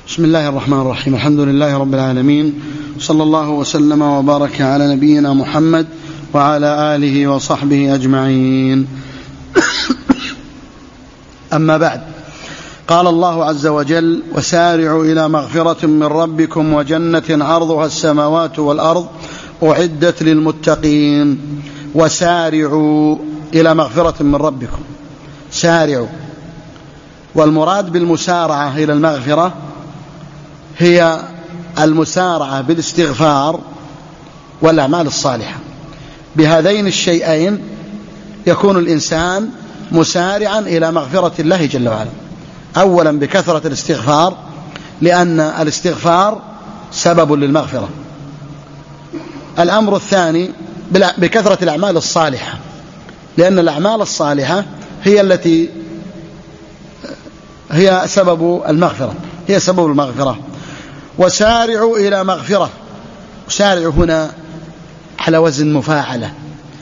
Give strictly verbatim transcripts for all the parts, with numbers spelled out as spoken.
بسم الله الرحمن الرحيم. الحمد لله رب العالمين، صلى الله وسلم وبارك على نبينا محمد وعلى آله وصحبه أجمعين. أما بعد، قال الله عز وجل: وسارعوا إلى مغفرة من ربكم وجنة عرضها السماوات والأرض أعدت للمتقين. وسارعوا إلى مغفرة من ربكم، سارعوا. والمراد بالمسارعة إلى المغفرة هي المسارعة بالاستغفار والأعمال الصالحة. بهذين الشيئين يكون الإنسان مسارعا إلى مغفرة الله جل وعلا. أولا بكثرة الاستغفار، لأن الاستغفار سبب للمغفرة. الأمر الثاني بكثرة الأعمال الصالحة، لأن الأعمال الصالحة هي التي هي سبب المغفرة هي سبب المغفرة. وسارعوا إلى مغفرة، سارعوا هنا على وزن مفاعلة،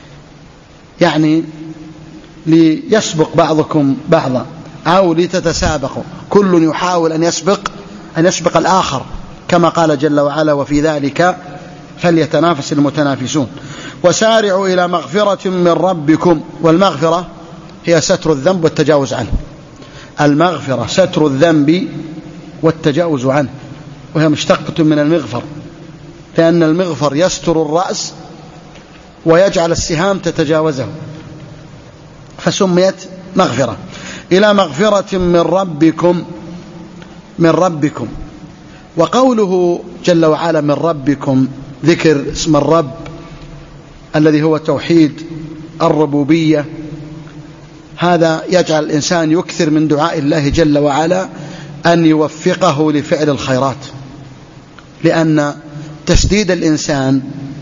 يعني ليسبق بعضكم بعضا أو لتتسابقوا، كل يحاول أن يسبق أن يسبق الآخر، كما قال جل وعلا: وفي ذلك فليتنافس المتنافسون. وسارعوا إلى مغفرة من ربكم. والمغفرة هي ستر الذنب والتجاوز عنه. المغفرة ستر الذنب والتجاوز عنه، وهي مشتقة من المغفر، لأن المغفر يستر الرأس ويجعل السهام تتجاوزه، فسميت مغفرة. إلى مغفرة من ربكم من ربكم وقوله جل وعلا من ربكم ذكر اسم الرب الذي هو توحيد الربوبية. هذا يجعل الإنسان يكثر من دعاء الله جل وعلا أن يوفقه لفعل الخيرات، لأن تسديد الإنسان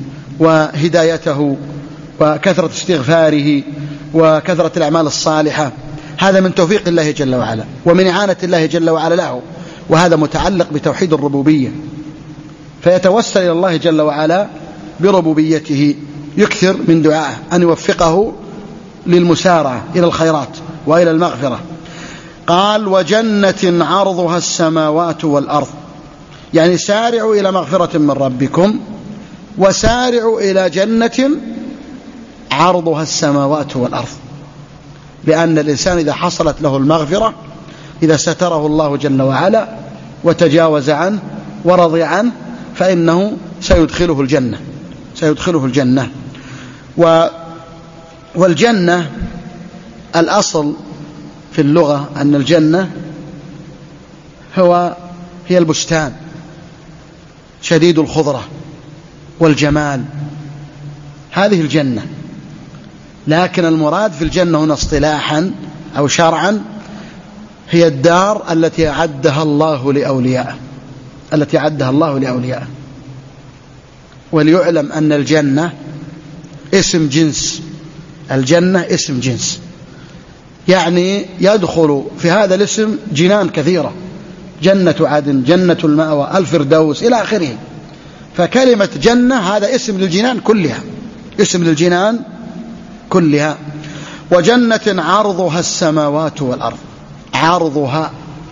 وهدايته وكثرة استغفاره وكثرة الأعمال الصالحة هذا من توفيق الله جل وعلا ومن إعانة الله جل وعلا له، وهذا متعلق بتوحيد الربوبية، فيتوسل إلى الله جل وعلا بربوبيته، يكثر من دعائه أن يوفقه للمسارعة إلى الخيرات وإلى المغفرة. قال: وجنة عرضها السماوات والأرض، يعني سارعوا إلى مغفرة من ربكم وسارعوا إلى جنة عرضها السماوات والأرض، لأن الإنسان إذا حصلت له المغفرة، إذا ستره الله جل وعلا وتجاوز عنه ورضي عنه، فإنه سيدخله الجنة سيدخله الجنة و والجنة الأصل في اللغة أن الجنة هو هي البستان شديد الخضرة والجمال، هذه الجنة. لكن المراد في الجنة هنا اصطلاحا أو شرعا هي الدار التي أعدها الله لأوليائه التي أعدها الله لأوليائه. وليعلم أن الجنة اسم جنس، الجنة اسم جنس، يعني يدخل في هذا الاسم جنان كثيرة: جنة عدن، جنة المأوى، الفردوس، إلى آخره. فكلمة جنة هذا اسم للجنان كلها اسم للجنان كلها. وجنة عرضها السماوات والأرض، عرضها،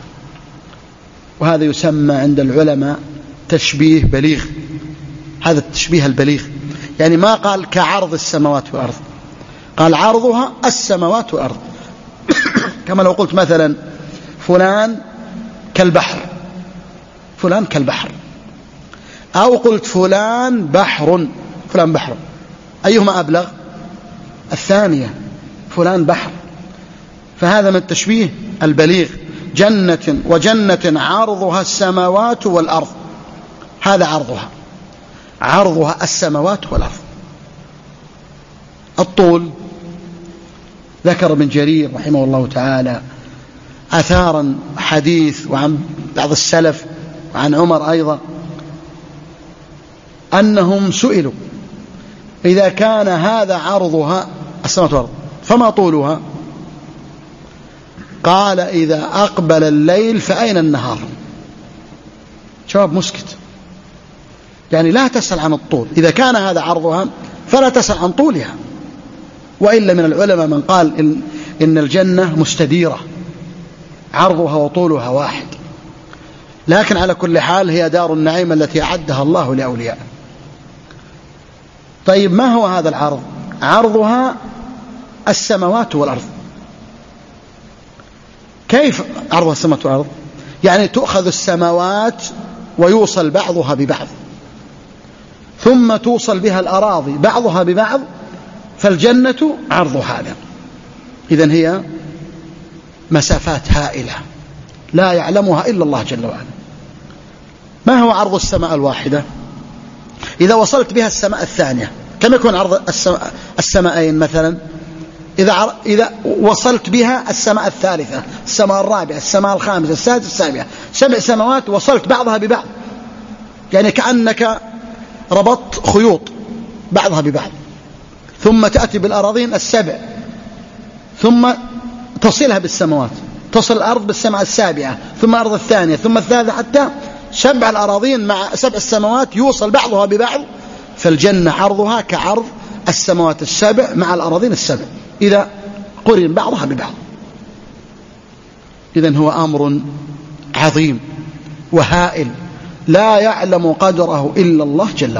وهذا يسمى عند العلماء تشبيه بليغ، هذا التشبيه البليغ، يعني ما قال كعرض السماوات والأرض، قال عرضها السماوات والأرض. كما لو قلت مثلا فلان كالبحر، فلان كالبحر، أو قلت فلان بحر، فلان بحر، أيهما أبلغ؟ الثانية، فلان بحر. فهذا من التشبيه البليغ. جنة وجنة عرضها السماوات والأرض، هذا عرضها عرضها السماوات والأرض. الطول ذكر ابن جرير رحمه الله تعالى أثارا حديث وعن بعض السلف وعن عمر أيضا أنهم سئلوا: إذا كان هذا عرضها السماوات والأرض فما طولها؟ قال: إذا أقبل الليل فأين النهار؟ جواب مسكت، يعني لا تسأل عن الطول، إذا كان هذا عرضها فلا تسأل عن طولها. وإلا من العلماء من قال إن, إن الجنة مستديرة عرضها وطولها واحد، لكن على كل حال هي دار النعيم التي أعدها الله لأوليائه. طيب ما هو هذا العرض؟ عرضها السماوات والأرض. كيف عرضها السماوات والأرض؟ يعني تؤخذ السماوات ويوصل بعضها ببعض، ثم توصل بها الأراضي بعضها ببعض، فالجنة عرض هذا. إذن هي مسافات هائلة لا يعلمها إلا الله جل وعلا. ما هو عرض السماء الواحدة؟ إذا وصلت بها السماء الثانية كم يكون عرض السماءين مثلا؟ إذا إذا وصلت بها السماء الثالثة، السماء الرابعة، السماء الخامسة، السادسة، السابعة، سبع سماوات وصلت بعضها ببعض، يعني كأنك ربطت خيوط بعضها ببعض، ثم تأتي بالأراضين السبع، ثم تصلها بالسماوات، تصل الأرض بالسماء السابعة، ثم الأرض الثانية، ثم الثالثة، حتى سبع الأراضين مع سبع السماوات يوصل بعضها ببعض. فالجنة عرضها كعرض السماوات السبع مع الأراضين السبع إذا قرن بعضها ببعض. إذن هو أمر عظيم وهائل لا يعلم قدره إلا الله جل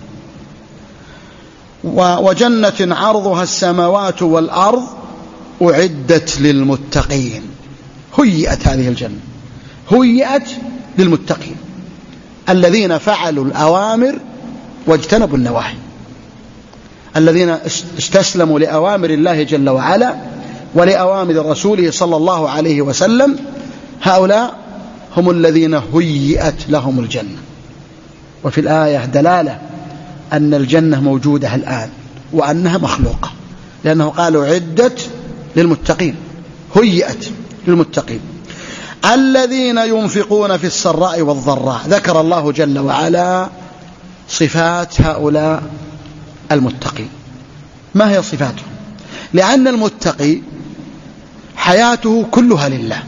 وعلا. وجنة عرضها السماوات والأرض أعدت للمتقين. هيئت هذه الجنة، هيئت للمتقين الذين فعلوا الأوامر واجتنبوا النواهي، الذين استسلموا لأوامر الله جل وعلا ولأوامر رسوله صلى الله عليه وسلم. هؤلاء هم الذين هيئت لهم الجنة. وفي الآية دلالة أن الجنة موجودة الآن وأنها مخلوقة، لأنه قالوا عدت للمتقين، هيئت للمتقين الذين ينفقون في السراء والضراء. ذكر الله جل وعلا صفات هؤلاء المتقين. ما هي صفاتهم؟ لأن المتقي حياته كلها لله،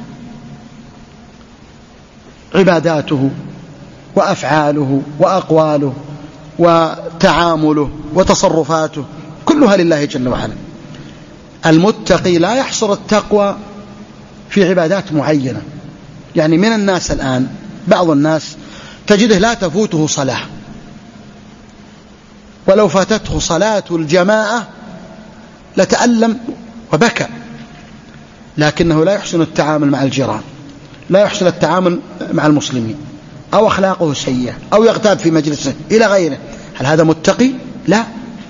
عباداته وأفعاله وأقواله وتعامله وتصرفاته كلها لله جل وعلا. المتقي لا يحصر التقوى في عبادات معينة. يعني من الناس الآن بعض الناس تجده لا تفوته صلاة، ولو فاتته صلاة الجماعة لتألم وبكى، لكنه لا يحسن التعامل مع الجيران، لا يحسن التعامل مع المسلمين، أو أخلاقه سيئة، أو يغتاب في مجلسه إلى غيره. هل هذا متقي؟ لا.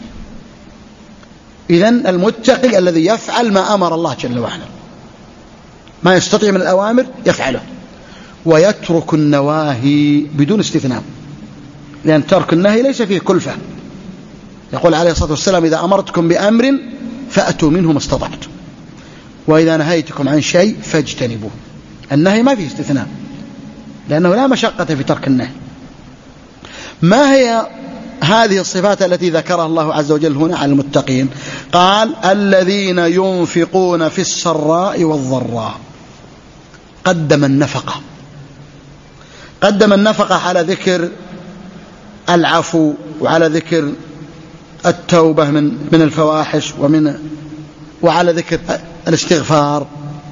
إذن المتقي الذي يفعل ما أمر الله جل وعلا، ما يستطيع من الأوامر يفعله، ويترك النواهي بدون استثناء، لأن ترك النهي ليس فيه كلفة. يقول عليه الصلاة والسلام إذا أمرتكم بأمر فأتوا منه ما استطعتم، وإذا نهيتكم عن شيء فاجتنبوه. النهي ما فيه استثناء، لأنه لا مشقة في ترك النهي. ما هي هذه الصفات التي ذكرها الله عز وجل هنا على المتقين؟ قال الذين ينفقون في السراء والضراء. قدم النفقة، قدم النفقة على ذكر العفو وعلى ذكر التوبة من من الفواحش ومن وعلى ذكر الاستغفار.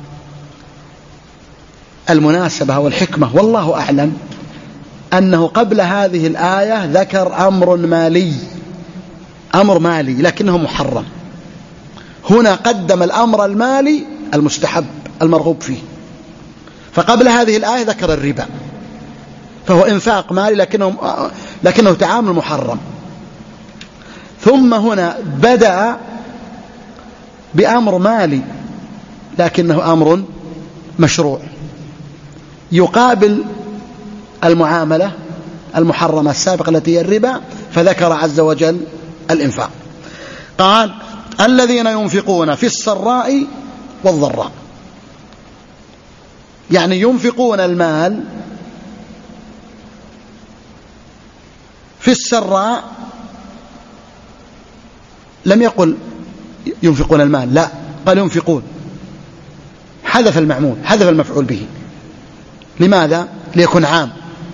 المناسبة والحكمة والله أعلم أنه قبل هذه الآية ذكر أمر مالي، أمر مالي لكنه محرم. هنا قدم الأمر المالي المستحب المرغوب فيه، فقبل هذه الآية ذكر الربا، فهو إنفاق مالي لكنه, لكنه تعامل محرم. ثم هنا بدأ بأمر مالي لكنه أمر مشروع يقابل المعاملة المحرمة السابقة التي هي الربا، فذكر عز وجل الإنفاق. قال الذين ينفقون في السراء والضراء، يعني ينفقون المال في السراء. لم يقل ينفقون المال، لا، قال ينفقون، حذف المعمول، حذف المفعول به. لماذا؟ ليكون عام.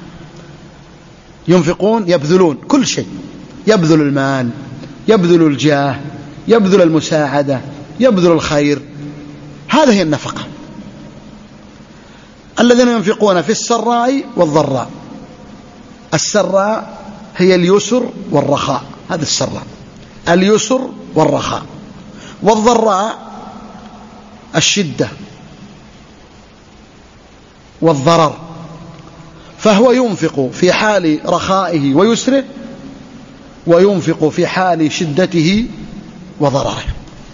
ينفقون يبذلون كل شيء، يبذل المال، يبذل الجاه، يبذل المساعدة، يبذل الخير، هذه هي النفقة. الذين ينفقون في السراء والضراء. السراء هي اليسر والرخاء، هذا السراء، اليسر والرخاء. والضراء الشدة والضرر، فهو ينفق في حال رخائه ويسره، وينفق في حال شدته وضرره.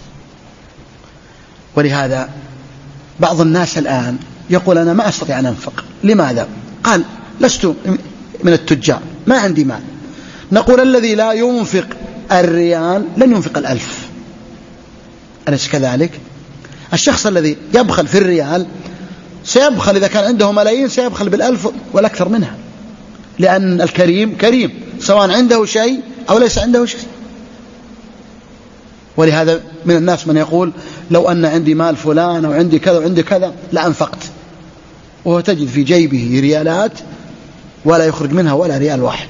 ولهذا بعض الناس الآن يقول أنا ما أستطيع أن أنفق. لماذا؟ قال لست من التجار، ما عندي مال. نقول الذي لا ينفق الريال لن ينفق الألف، أليس كذلك؟ الشخص الذي يبخل في الريال سيبخل إذا كان عنده ملايين، سيبخل بالألف والأكثر منها، لأن الكريم كريم سواء عنده شيء أو ليس عنده شيء. ولهذا من الناس من يقول لو أن عندي مال فلان أو عندي كذا وعندي كذا لأنفقت، وهو تجد في جيبه ريالات ولا يخرج منها ولا ريال واحد.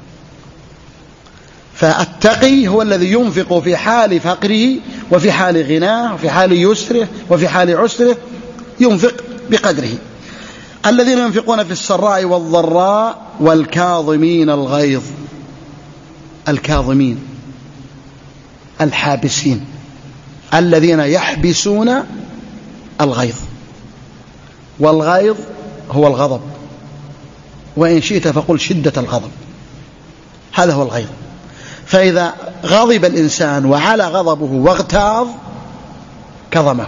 فالتقي هو الذي ينفق في حال فقره وفي حال غناه وفي حال يسره وفي حال عسره، ينفق بقدره. الذين ينفقون في السراء والضراء والكاظمين الغيظ. الكاظمين الحابسين، الذين يحبسون الغيظ. والغيظ هو الغضب، وإن شئت فقل شدة الغضب، هذا هو الغيظ. فإذا غضب الإنسان وعلى غضبه واغتاظ كظمه،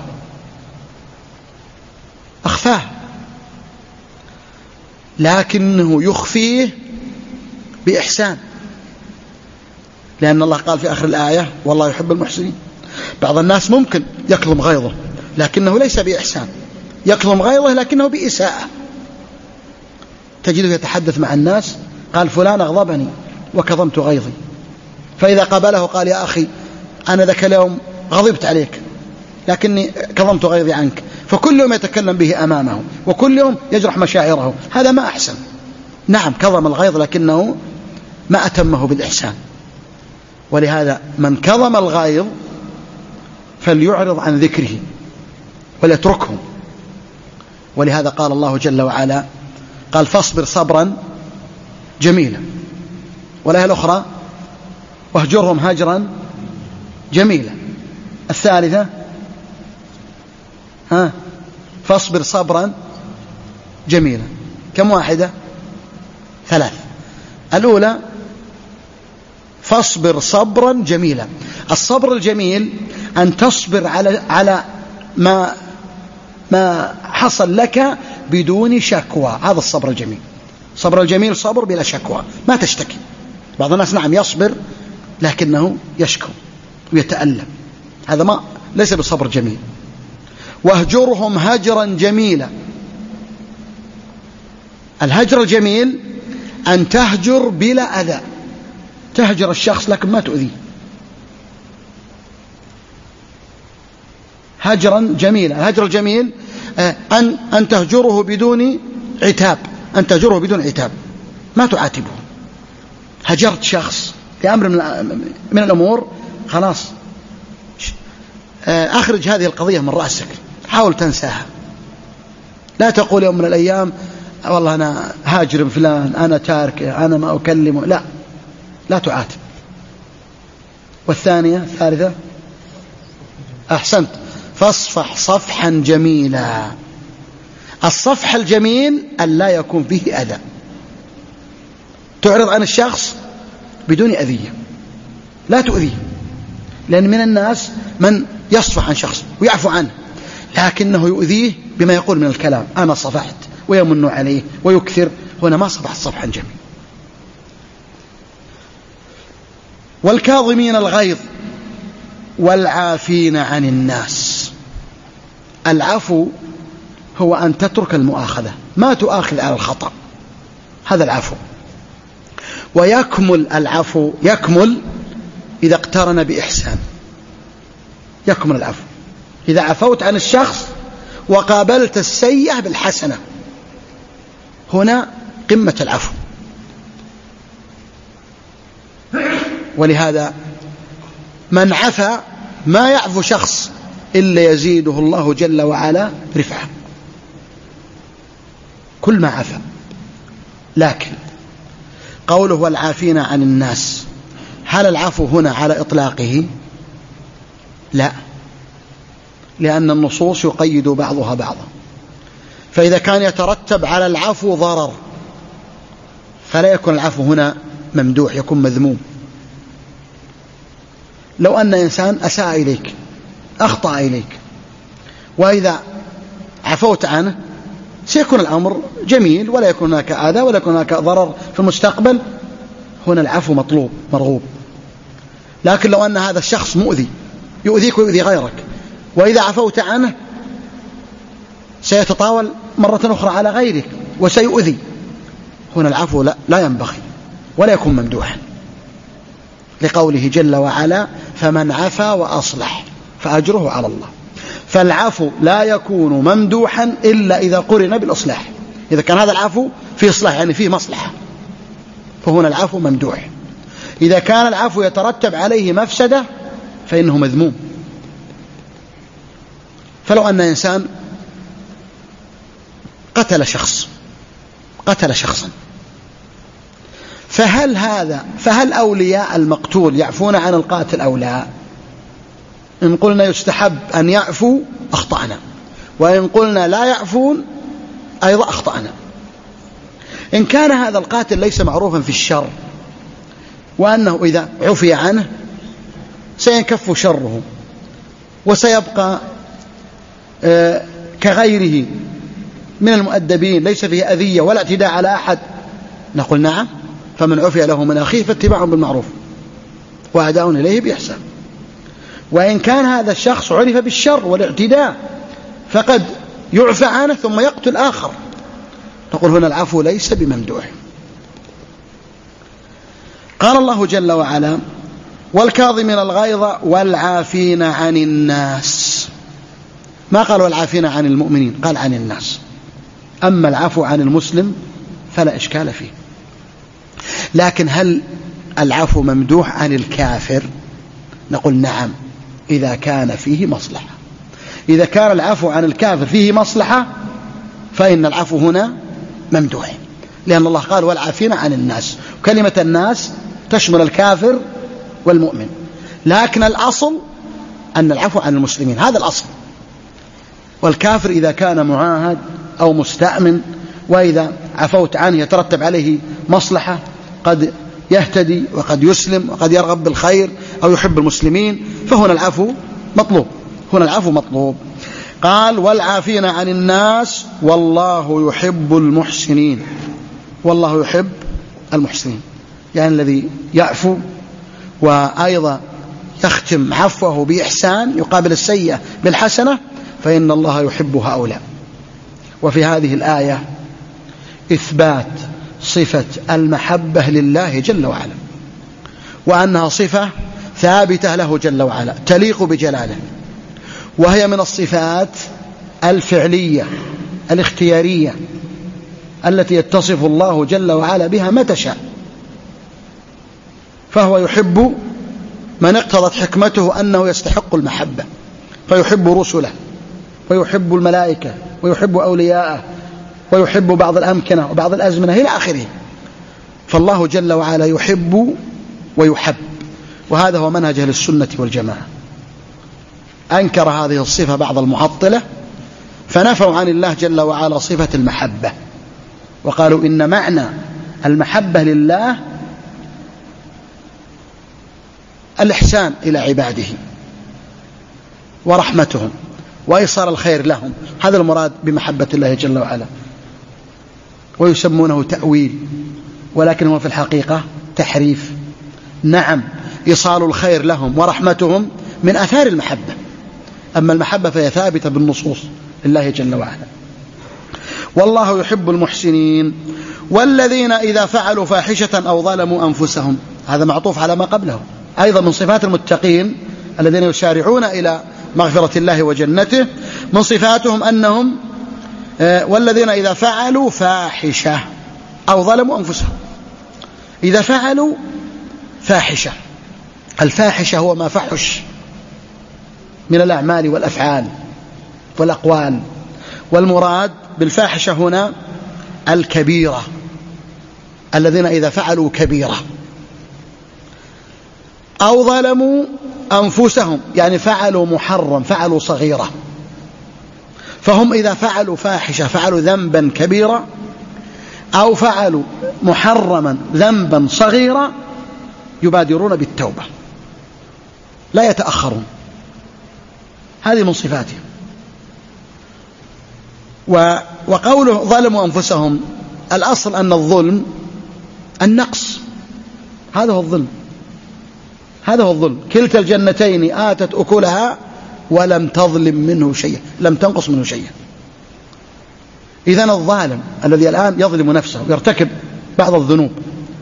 أخفاه، لكنه يخفيه بإحسان، لأن الله قال في آخر الآية والله يحب المحسنين. بعض الناس ممكن يكظم غيظه لكنه ليس بإحسان، يكظم غيظه لكنه بإساءة. تجده يتحدث مع الناس قال فلان أغضبني وكظمت غيظي، فإذا قابله قال يا أخي أنا ذاك اليوم غضبت عليك لكني كظمت غيظي عنك، فكل يوم يتكلم به أمامه وكل يوم يجرح مشاعره، هذا ما أحسن. نعم كظم الغيظ لكنه ما أتمه بالإحسان. ولهذا من كظم الغيظ فليعرض عن ذكره وليتركه. ولهذا قال الله جل وعلا قال فاصبر صبرا جميلا، والآية الأخرى واهجرهم هجرا جميلا. الثالثة ها فاصبر صبرا جميلا. كم واحدة؟ ثلاث. الأولى فاصبر صبرا جميلا. الصبر الجميل أن تصبر على على ما ما حصل لك بدون شكوى، هذا الصبر الجميل. الصبر الجميل صبر بلا شكوى، ما تشتكي. بعض الناس نعم يصبر لكنه يشكو ويتألم، هذا ما ليس بالصبر جميل. واهجرهم هجرا جميلا. الهجر الجميل أن تهجر بلا أذى، تهجر الشخص لكن ما تؤذيه، هجرا جميلا. الهجر الجميل أن أن تهجره بدون عتاب، أن تهجره بدون عتاب، ما تعاتبه. هجرت شخص في أمر من الأمور، خلاص أخرج هذه القضية من رأسك، حاول تنساها. لا تقول يوم من الأيام والله أنا هاجر فلان، أنا تاركه، أنا ما أكلمه، لا، لا تعاتب. والثانية الثالثة أحسنت فاصفح صفحا جميلا. الصفح الجميل أن لا يكون فيه أذى، تعرض عن الشخص بدون أذية، لا تؤذيه. لأن من الناس من يصفح عن شخص ويعفو عنه لكنه يؤذيه بما يقول من الكلام، أنا صفحت، ويمن عليه ويكثر، هنا ما صفح صفحا جميل. والكاظمين الغيظ والعافين عن الناس. العفو هو أن تترك المؤاخذة، ما تؤاخذ على الخطأ، هذا العفو. ويكمل العفو، يكمل إذا اقترن بإحسان، يكمل العفو إذا عفوت عن الشخص وقابلت السيئة بالحسنة، هنا قمة العفو. ولهذا من عفى ما يعفو شخص إلا يزيده الله جل وعلا رفعة. كل ما عفى. لكن قوله والعافين عن الناس، هل العفو هنا على إطلاقه؟ لا، لأن النصوص يقيد بعضها بعضا. فإذا كان يترتب على العفو ضرر فلا يكون العفو هنا ممدوح، يكون مذموم. لو أن إنسان أساء إليك، أخطأ إليك، وإذا عفوت عنه سيكون الأمر جميل ولا يكون هناك آذى ولا يكون هناك ضرر في المستقبل، هنا العفو مطلوب مرغوب. لكن لو أن هذا الشخص مؤذي يؤذيك ويؤذي غيرك، وإذا عفوت عنه سيتطاول مرة أخرى على غيرك وسيؤذي، هنا العفو لا, لا ينبغي ولا يكون ممدوحا، لقوله جل وعلا فمن عفا وأصلح فأجره على الله. فالعفو لا يكون ممدوحا إلا إذا قرن بالإصلاح. إذا كان هذا العفو فيه إصلاح يعني فيه مصلحة فهنا العفو ممدوح. إذا كان العفو يترتب عليه مفسدة فإنه مذموم. فلو أن إنسان قتل شخص قتل شخصا فهل هذا فهل أولياء المقتول يعفون عن القاتل أو لا؟ إن قلنا يستحب أن يعفو أخطأنا، وإن قلنا لا يعفون أيضا أخطأنا. إن كان هذا القاتل ليس معروفا في الشر وأنه إذا عفي عنه سينكف شره وسيبقى كغيره من المؤدبين ليس فيه أذية ولا اعتداء على أحد، نقول نعم، فمن عفي له من أخيه فاتباع بالمعروف وأداء إليه بإحسان. وإن كان هذا الشخص عرف بالشر والاعتداء فقد يعفى عنه ثم يقتل آخر، نقول هنا العفو ليس بممدوح. قال الله جل وعلا والكاظمين الغيظ والعافين عن الناس، ما قال والعافين عن المؤمنين، قال عن الناس. أما العفو عن المسلم فلا إشكال فيه. لكن هل العفو ممدوح عن الكافر؟ نقول نعم، إذا كان فيه مصلحة. إذا كان العفو عن الكافر فيه مصلحة فإن العفو هنا ممدوح، لأن الله قال والعافين عن الناس، كلمة الناس تشمل الكافر والمؤمن، لكن الأصل أن العفو عن المسلمين، هذا الأصل. والكافر إذا كان معاهد أو مستأمن وإذا عفوت عنه يترتب عليه مصلحة، قد يهتدي وقد يسلم وقد يرغب بالخير أو يحب المسلمين، فهنا العفو مطلوب، هنا العفو مطلوب. قال والعافين عن الناس والله يحب المحسنين، والله يحب المحسنين، يعني الذي يعفو وأيضا يختم عفوه بإحسان يقابل السيئة بالحسنة، فإن الله يحب هؤلاء. وفي هذه الآية إثبات صفة المحبة لله جل وعلا، وأنها صفة ثابتة له جل وعلا تليق بجلاله، وهي من الصفات الفعلية الاختيارية التي يتصف الله جل وعلا بها متى شاء. فهو يحب من اقتضت حكمته أنه يستحق المحبة، فيحب رسله ويحب الملائكة ويحب أولياءه ويحب بعض الأمكنة وبعض الأزمنة إلى آخره. فالله جل وعلا يحب ويحب، وهذا هو منهج أهل السنة والجماعة. أنكر هذه الصفة بعض المعطلة فنفوا عن الله جل وعلا صفة المحبة، وقالوا إن معنى المحبة لله الإحسان إلى عباده ورحمتهم وإيصال الخير لهم، هذا المراد بمحبة الله جل وعلا. ويسمونه تأويل، ولكن هو في الحقيقة تحريف. نعم، إيصال الخير لهم ورحمتهم من آثار المحبة، أما المحبة فهي ثابتة بالنصوص لله جل وعلا. والله يحب المحسنين والذين إذا فعلوا فاحشة أو ظلموا أنفسهم، هذا معطوف على ما قبله، أيضا من صفات المتقين الذين يسارعون إلى مغفرة الله وجنته، من صفاتهم أنهم والذين إذا فعلوا فاحشة أو ظلموا أنفسهم. إذا فعلوا فاحشة، الفاحشة هو ما فحش من الأعمال والأفعال والأقوال، والمراد بالفاحشة هنا الكبيرة، الذين إذا فعلوا كبيرة أو ظلموا أنفسهم، يعني فعلوا محرم، فعلوا صغيرة، فهم إذا فعلوا فاحشة، فعلوا ذنبا كبيرا أو فعلوا محرما ذنبا صغيرا، يبادرون بالتوبة، لا يتأخرون. هذه من صفاتهم. وقوله ظلموا أنفسهم، الأصل أن الظلم النقص، هذا هو الظلم، هذا هو الظلم. كلتا الجنتين آتت أكلها ولم تظلم منه شيئا، لم تنقص منه شيئا. إذن الظالم الذي الآن يظلم نفسه ويرتكب بعض الذنوب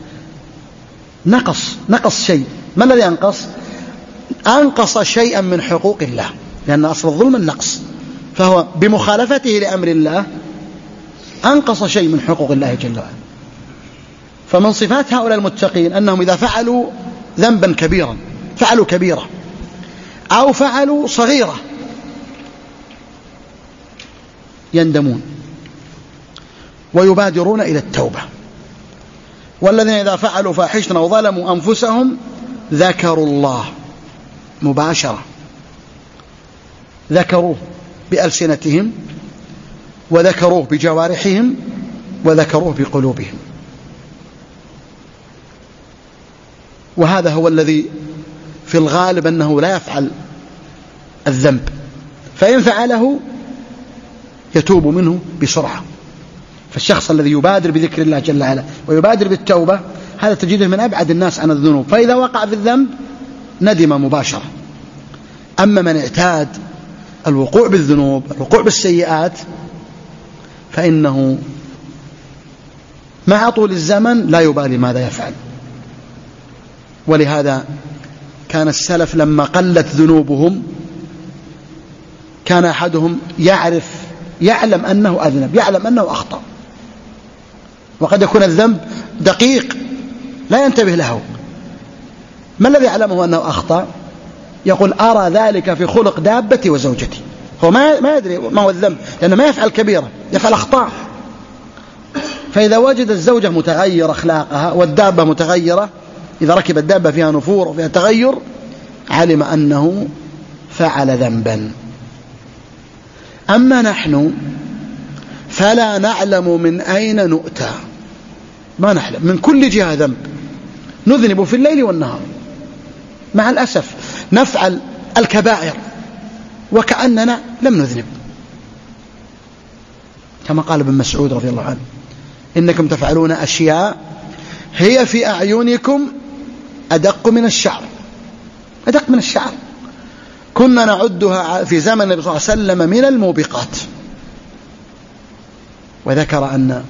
نقص نقص شيء. ما الذي أنقص؟ أنقص شيئا من حقوق الله، لأن أصل الظلم النقص، فهو بمخالفته لأمر الله أنقص شيء من حقوق الله جل وعلا. فمن صفات هؤلاء المتقين أنهم إذا فعلوا ذنبا كبيرا، فعلوا كبيرة أو فعلوا صغيرة، يندمون ويبادرون إلى التوبة. والذين إذا فعلوا فاحشة أو ظلموا أنفسهم ذكروا الله مباشرة، ذكروه بألسنتهم وذكروه بجوارحهم وذكروه بقلوبهم. وهذا هو الذي في الغالب أنه لا يفعل الذنب، فإن فعله يتوب منه بسرعة. فالشخص الذي يبادر بذكر الله جل وعلا ويبادر بالتوبة، هذا تجده من أبعد الناس عن الذنوب، فإذا وقع في الذنب ندم مباشرة. أما من اعتاد الوقوع بالذنوب، الوقوع بالسيئات، فإنه مع طول الزمن لا يبالي ماذا يفعل. ولهذا كان السلف لما قلت ذنوبهم كان أحدهم يعرف يعلم أنه أذنب، يعلم أنه أخطأ، وقد يكون الذنب دقيق لا ينتبه له. ما الذي يعلمه أنه أخطأ؟ يقول أرى ذلك في خلق دابتي وزوجتي. هو ما ما يدري ما هو الذنب، لأنه ما يفعل كبيرة، يفعل أخطاء. فإذا وجد الزوجة متغير أخلاقها والدابة متغيرة، إذا ركب الدابة فيها نفور وفيها تغير، علم أنه فعل ذنبا. أما نحن فلا نعلم من أين نؤتى، ما نعلم، من كل جهة ذنب، نذنب في الليل والنهار. مع الأسف نفعل الكبائر وكأننا لم نذنب، كما قال ابن مسعود رضي الله عنه: إنكم تفعلون أشياء هي في أعينكم أدق من الشعر، أدق من الشعر، كنا نعدها في زمن النبي صلى الله عليه وسلم من الموبقات. وذكر أن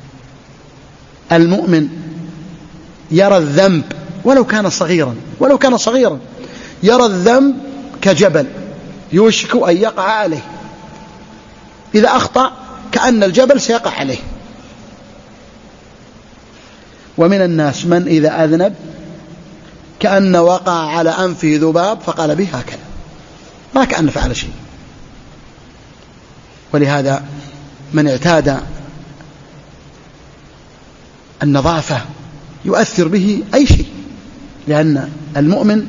المؤمن يرى الذنب ولو كان صغيرا، ولو كان صغيرا يرى الذنب كجبل يوشك أن يقع عليه، إذا أخطأ كأن الجبل سيقع عليه. ومن الناس من إذا أذنب كأن وقع على أنفه ذباب فقال به هكذا، ما كأن فعل شيء. ولهذا من اعتاد النظافة يؤثر به أي شيء، لأن المؤمن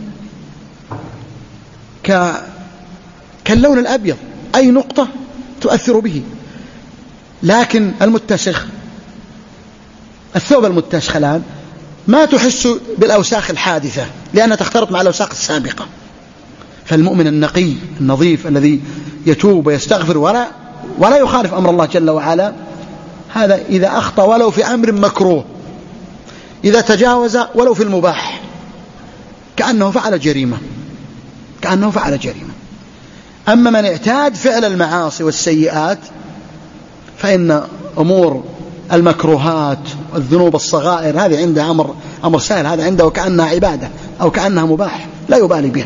كاللون الأبيض، أي نقطة تؤثر به. لكن المتسخ، الثوب المتسخ الآن ما تحس بالأوساخ الحادثة لأنها تختلط مع الأوساخ السابقة. فالمؤمن النقي النظيف الذي يتوب ويستغفر ولا ولا يخالف أمر الله جل وعلا، هذا إذا أخطأ ولو في أمر مكروه، إذا تجاوز ولو في المباح، كأنه فعل جريمة، كأنه فعل جريمة. أما من اعتاد فعل المعاصي والسيئات فإن أمور المكروهات والذنوب الصغائر هذه عنده أمر أمر سهل، هذا عنده كأنها عبادة أو كأنها مباح، لا يبالي بها.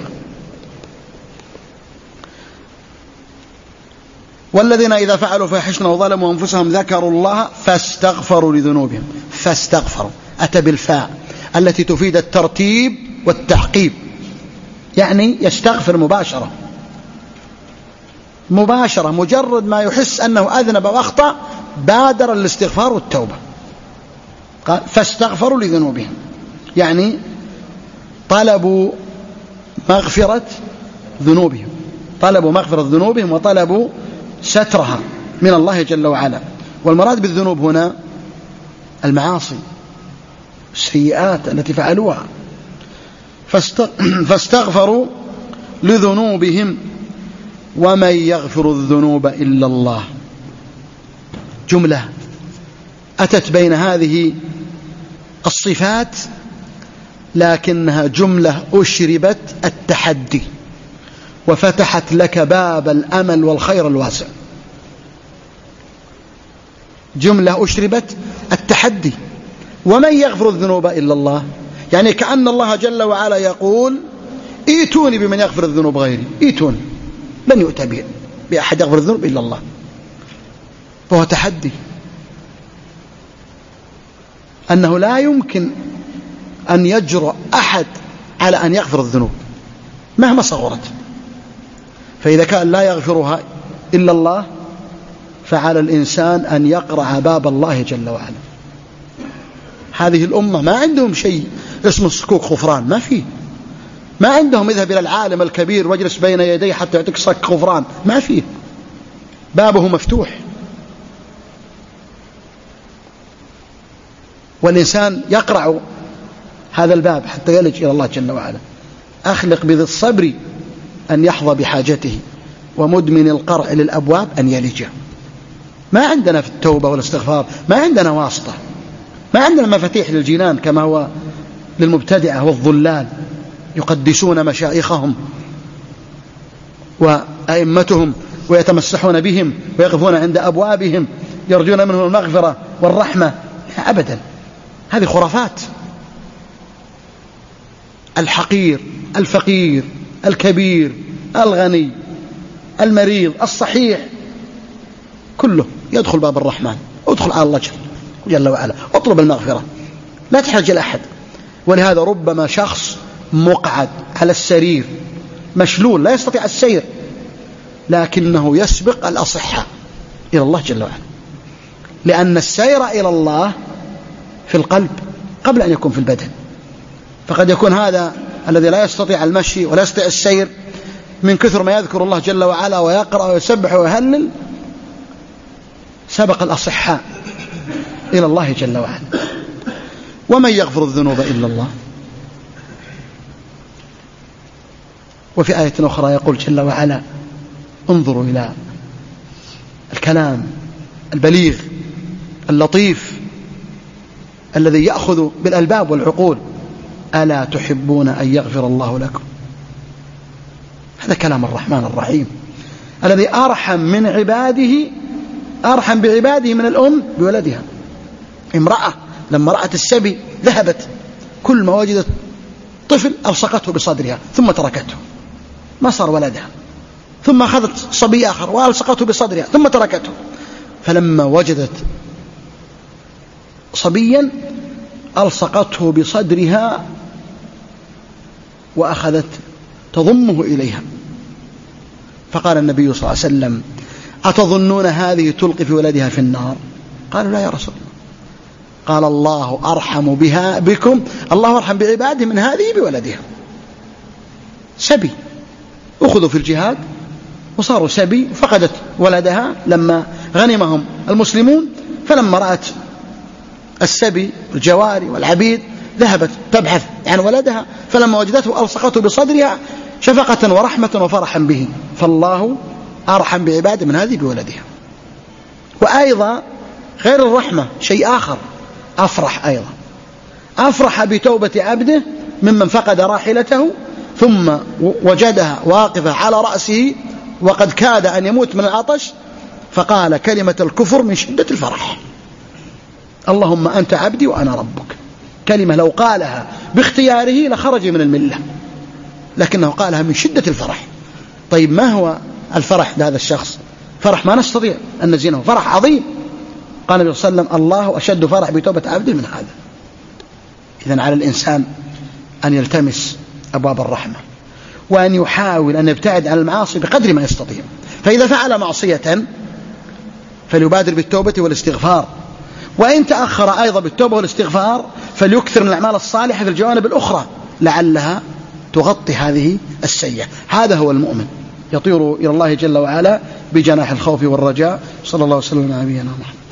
والذين إذا فعلوا فاحشة وظلموا أنفسهم ذكروا الله فاستغفروا لذنوبهم. فاستغفروا أتى بالفاء التي تفيد الترتيب والتعقيب، يعني يستغفر مباشرة مباشرة، مجرد ما يحس أنه أذنب وأخطأ بادر الاستغفار والتوبة. قال فاستغفروا لذنوبهم، يعني طلبوا مغفرة ذنوبهم، طلبوا مغفرة ذنوبهم وطلبوا سترها من الله جل وعلا. والمراد بالذنوب هنا المعاصي السيئات التي فعلوها. فاستغفروا لذنوبهم ومن يغفر الذنوب إلا الله. جملة أتت بين هذه الصفات لكنها جملة أشربت التحدي وفتحت لك باب الأمل والخير الواسع. جملة أشربت التحدي، ومن يغفر الذنوب إلا الله، يعني كأن الله جل وعلا يقول ائتوني بمن يغفر الذنوب غيري، ائتوني، لن يؤتى به بأحد يغفر الذنوب إلا الله. فهو تحدي أنه لا يمكن أن يجرؤ أحد على أن يغفر الذنوب مهما صغرت. فإذا كان لا يغفرها إلا الله فعلى الإنسان أن يقرع باب الله جل وعلا. هذه الأمة ما عندهم شيء اسمه صكوك غفران، ما فيه. ما عندهم اذهب إلى العالم الكبير واجلس بين يديه حتى يعطيك صك غفران، ما فيه. بابه مفتوح، والإنسان يقرع هذا الباب حتى يلج إلى الله جل وعلا. أخلق بذي الصبر أن يحظى بحاجته، ومدمن القرع للأبواب أن يلج. ما عندنا في التوبة والاستغفار، ما عندنا واسطة، ما عندنا مفاتيح للجنان كما هو للمبتدعة والضلال يقدسون مشايخهم وأئمتهم ويتمسحون بهم ويقفون عند أبوابهم يرجون منهم المغفرة والرحمة. أبدا، هذه خرافات. الحقير، الفقير، الكبير، الغني، المريض، الصحيح، كله يدخل باب الرحمن. ادخل على الله جل وعلا، اطلب المغفرة، لا تحتاج إلى أحد. ولهذا ربما شخص مقعد على السرير مشلول لا يستطيع السير، لكنه يسبق الأصحة إلى الله جل وعلا، لأن السير إلى الله في القلب قبل أن يكون في البدن. فقد يكون هذا الذي لا يستطيع المشي ولا يستطيع السير من كثر ما يذكر الله جل وعلا ويقرأ ويسبح ويهلل سبق الأصحاء إلى الله جل وعلا. ومن يغفر الذنوب إلا الله. وفي آية أخرى يقول جل وعلا انظروا إلى الكلام البليغ اللطيف الذي يأخذ بالألباب والعقول: ألا تحبون أن يغفر الله لكم. هذا كلام الرحمن الرحيم الذي أرحم من عباده، أرحم بعباده من الأم بولدها. امرأة لما رأت السبي ذهبت كل ما وجدت طفل ألصقته بصدرها ثم تركته، ما صار ولدها، ثم أخذت صبي آخر وألصقته بصدرها ثم تركته. فلما وجدت صبيا ألصقته بصدرها وأخذت تضمه إليها. فقال النبي صلى الله عليه وسلم: أتظنون هذه تلقي في ولدها في النار؟ قالوا: لا يا رسول الله. قال: الله أرحم بها بكم، الله أرحم بعباده من هذه بولدها. سبي أخذوا في الجهاد وصاروا سبي، فقدت ولدها لما غنمهم المسلمون. فلما رأت السبي الجواري والعبيد ذهبت تبحث عن ولدها، فلما وجدته ألصقته بصدرها شفقة ورحمة وفرحا به. فالله أرحم بعباده من هذه بولدها. وأيضا غير الرحمة شيء آخر، أفرح أيضا، أفرح بتوبة عبده ممن فقد راحلته ثم وجدها واقفة على رأسه وقد كاد أن يموت من العطش، فقال كلمة الكفر من شدة الفرح: اللهم أنت عبدي وأنا ربك. كلمة لو قالها باختياره لخرج من الملة، لكنه قالها من شدة الفرح. طيب ما هو الفرح لهذا الشخص؟ فرح ما نستطيع أن نزينه، فرح عظيم. قال النبي صلى الله عليه وسلم: الله أشد فرح بتوبة عبده من هذا. إذن على الإنسان أن يلتمس أبواب الرحمة وأن يحاول أن يبتعد عن المعاصي بقدر ما يستطيع. فإذا فعل معصية فليبادر بالتوبة والاستغفار، وإن تأخر أيضا بالتوبة والاستغفار فليكثر من الأعمال الصالحة في الجوانب الأخرى لعلها تغطي هذه السيئة. هذا هو المؤمن يطير إلى الله جل وعلا بجناح الخوف والرجاء. صلى الله وسلم على نبينا محمد.